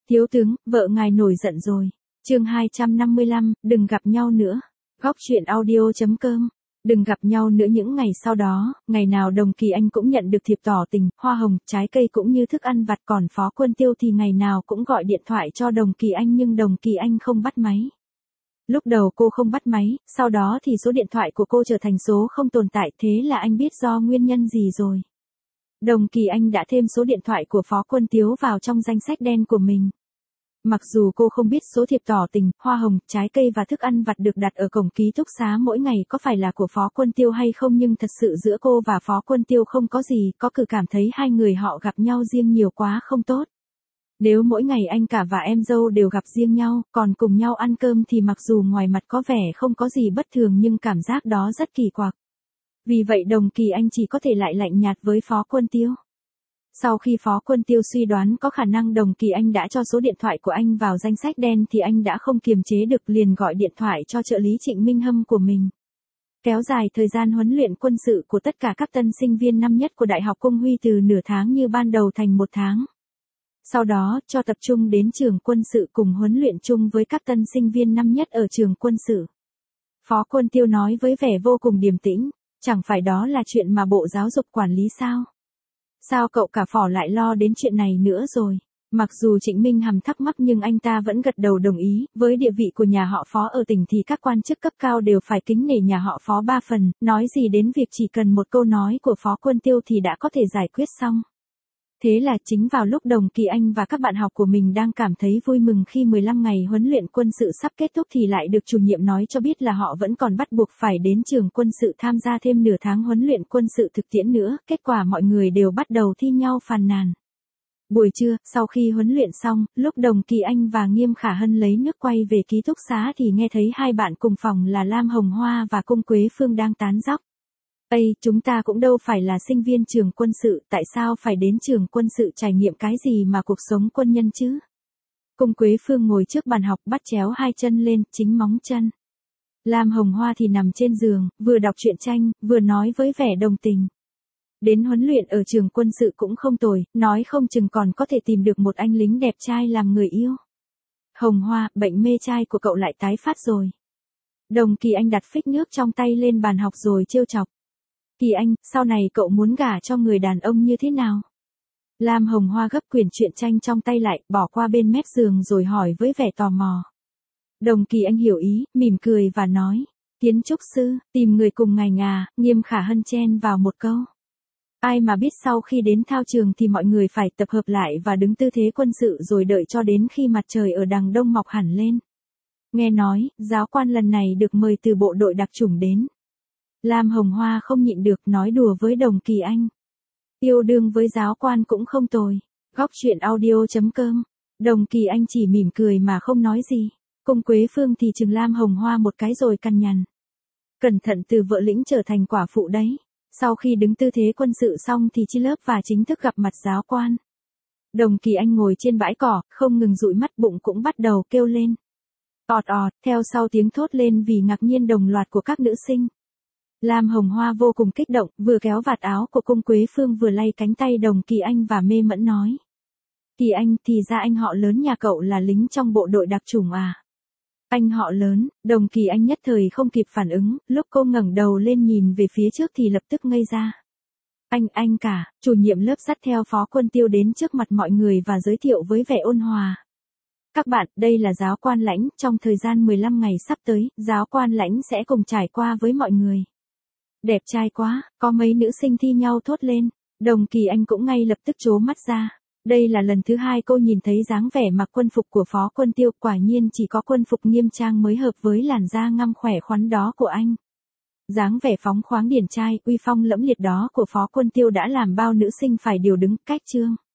Thiếu tướng, vợ ngài nổi giận rồi. Chương 255, đừng gặp nhau nữa. Góc truyện audio.com. Đừng gặp nhau nữa. Những ngày sau đó, ngày nào Đồng Kỳ Anh cũng nhận được thiệp tỏ tình, hoa hồng, trái cây cũng như thức ăn vặt, còn Phó Quân Tiêu thì ngày nào cũng gọi điện thoại cho Đồng Kỳ Anh nhưng Đồng Kỳ Anh không bắt máy. Lúc đầu cô không bắt máy, sau đó thì số điện thoại của cô trở thành số không tồn tại, thế là anh biết do nguyên nhân gì rồi. Đồng Kỳ Anh đã thêm số điện thoại của Phó Quân Tiêu vào trong danh sách đen của mình. Mặc dù cô không biết số thiệp tỏ tình, hoa hồng, trái cây và thức ăn vặt được đặt ở cổng ký túc xá mỗi ngày có phải là của Phó Quân Tiêu hay không, nhưng thật sự giữa cô và Phó Quân Tiêu không có gì, có cứ cảm thấy hai người họ gặp nhau riêng nhiều quá không tốt. Nếu mỗi ngày anh cả và em dâu đều gặp riêng nhau, còn cùng nhau ăn cơm thì mặc dù ngoài mặt có vẻ không có gì bất thường nhưng cảm giác đó rất kỳ quặc. Vì vậy Đồng Kỳ Anh chỉ có thể lại lạnh nhạt với Phó Quân Tiêu. Sau khi Phó Quân Tiêu suy đoán có khả năng Đồng Kỳ Anh đã cho số điện thoại của anh vào danh sách đen thì anh đã không kiềm chế được, liền gọi điện thoại cho trợ lý Trịnh Minh Hâm của mình. Kéo dài thời gian huấn luyện quân sự của tất cả các tân sinh viên năm nhất của Đại học Cung Huy từ nửa tháng như ban đầu thành 1 tháng. Sau đó, cho tập trung đến trường quân sự cùng huấn luyện chung với các tân sinh viên năm nhất ở trường quân sự. Phó Quân Tiêu nói với vẻ vô cùng điềm tĩnh, chẳng phải đó là chuyện mà Bộ Giáo dục quản lý sao? Sao cậu cả Phỏ lại lo đến chuyện này nữa rồi? Mặc dù Trịnh Minh Hàm thắc mắc nhưng anh ta vẫn gật đầu đồng ý, với địa vị của nhà họ Phó ở tỉnh thì các quan chức cấp cao đều phải kính nể nhà họ Phó 3 phần, nói gì đến việc chỉ cần một câu nói của Phó Quân Tiêu thì đã có thể giải quyết xong. Thế là chính vào lúc Đồng Kỳ Anh và các bạn học của mình đang cảm thấy vui mừng khi 15 ngày huấn luyện quân sự sắp kết thúc thì lại được chủ nhiệm nói cho biết là họ vẫn còn bắt buộc phải đến trường quân sự tham gia thêm nửa tháng huấn luyện quân sự thực tiễn nữa, kết quả mọi người đều bắt đầu thi nhau phàn nàn. Buổi trưa, sau khi huấn luyện xong, lúc Đồng Kỳ Anh và Nghiêm Khả Hân lấy nước quay về ký túc xá thì nghe thấy hai bạn cùng phòng là Lam Hồng Hoa và Cung Quế Phương đang tán dóc. Ây, chúng ta cũng đâu phải là sinh viên trường quân sự, tại sao phải đến trường quân sự trải nghiệm cái gì mà cuộc sống quân nhân chứ? Cung Quế Phương ngồi trước bàn học bắt chéo hai chân lên, chính móng chân. Lam Hồng Hoa thì nằm trên giường, vừa đọc truyện tranh, vừa nói với vẻ đồng tình. Đến huấn luyện ở trường quân sự cũng không tồi, nói không chừng còn có thể tìm được một anh lính đẹp trai làm người yêu. Hồng Hoa, bệnh mê trai của cậu lại tái phát rồi. Đồng Kỳ Anh đặt phích nước trong tay lên bàn học rồi trêu chọc. Kỳ Anh, sau này cậu muốn gả cho người đàn ông như thế nào? Lam Hồng Hoa gấp quyển truyện tranh trong tay lại, bỏ qua bên mép giường rồi hỏi với vẻ tò mò. Đồng Kỳ Anh hiểu ý, mỉm cười và nói. Kiến trúc sư, tìm người cùng ngài ngà, Nghiêm Khả Hân chen vào một câu. Ai mà biết sau khi đến thao trường thì mọi người phải tập hợp lại và đứng tư thế quân sự rồi đợi cho đến khi mặt trời ở đằng đông mọc hẳn lên. Nghe nói, giáo quan lần này được mời từ bộ đội đặc chủng đến. Lam Hồng Hoa không nhịn được nói đùa với Đồng Kỳ Anh. Yêu đương với giáo quan cũng không tồi. Góc truyện audio.com. Đồng Kỳ Anh chỉ mỉm cười mà không nói gì. Cung Quế Phương thì chừng Lam Hồng Hoa một cái rồi căn nhằn. Cẩn thận từ vợ lĩnh trở thành quả phụ đấy. Sau khi đứng tư thế quân sự xong thì chia lớp và chính thức gặp mặt giáo quan. Đồng Kỳ Anh ngồi trên bãi cỏ, không ngừng dụi mắt, bụng cũng bắt đầu kêu lên. Ọt ọt, theo sau tiếng thốt lên vì ngạc nhiên đồng loạt của các nữ sinh. Lam Hồng Hoa vô cùng kích động, vừa kéo vạt áo của Cung Quế Phương vừa lay cánh tay Đồng Kỳ Anh và mê mẫn nói. Kỳ Anh, thì ra anh họ lớn nhà cậu là lính trong bộ đội đặc chủng à? Anh họ lớn, Đồng Kỳ Anh nhất thời không kịp phản ứng, lúc cô ngẩng đầu lên nhìn về phía trước thì lập tức ngây ra. Anh cả, chủ nhiệm lớp dắt theo Phó Quân Tiêu đến trước mặt mọi người và giới thiệu với vẻ ôn hòa. Các bạn, đây là giáo quan Lãnh, trong thời gian 15 ngày sắp tới, giáo quan Lãnh sẽ cùng trải qua với mọi người. Đẹp trai quá, có mấy nữ sinh thi nhau thốt lên. Đồng Kỳ Anh cũng ngay lập tức trố mắt ra. Đây là lần thứ 2 cô nhìn thấy dáng vẻ mặc quân phục của Phó Quân Tiêu, quả nhiên chỉ có quân phục nghiêm trang mới hợp với làn da ngăm khỏe khoắn đó của anh. Dáng vẻ phóng khoáng điển trai, uy phong lẫm liệt đó của Phó Quân Tiêu đã làm bao nữ sinh phải điều đứng cách chương.